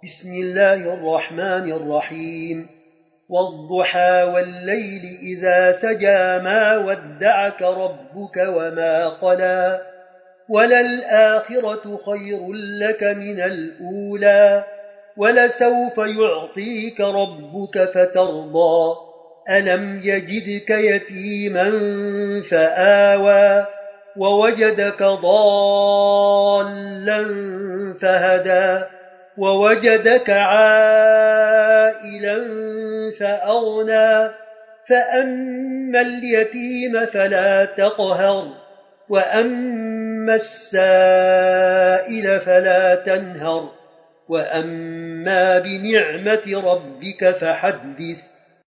بسم الله الرحمن الرحيم والضحى والليل إذا سجى ما ودعك ربك وما قلى وللآخرة خير لك من الأولى ولسوف يعطيك ربك فترضى ألم يجدك يتيما فآوى ووجدك ضالا فهدى ووجدك عائلا فأغنى فأما اليتيم فلا تقهر وأما السائل فلا تنهر وأما بنعمة ربك فحدث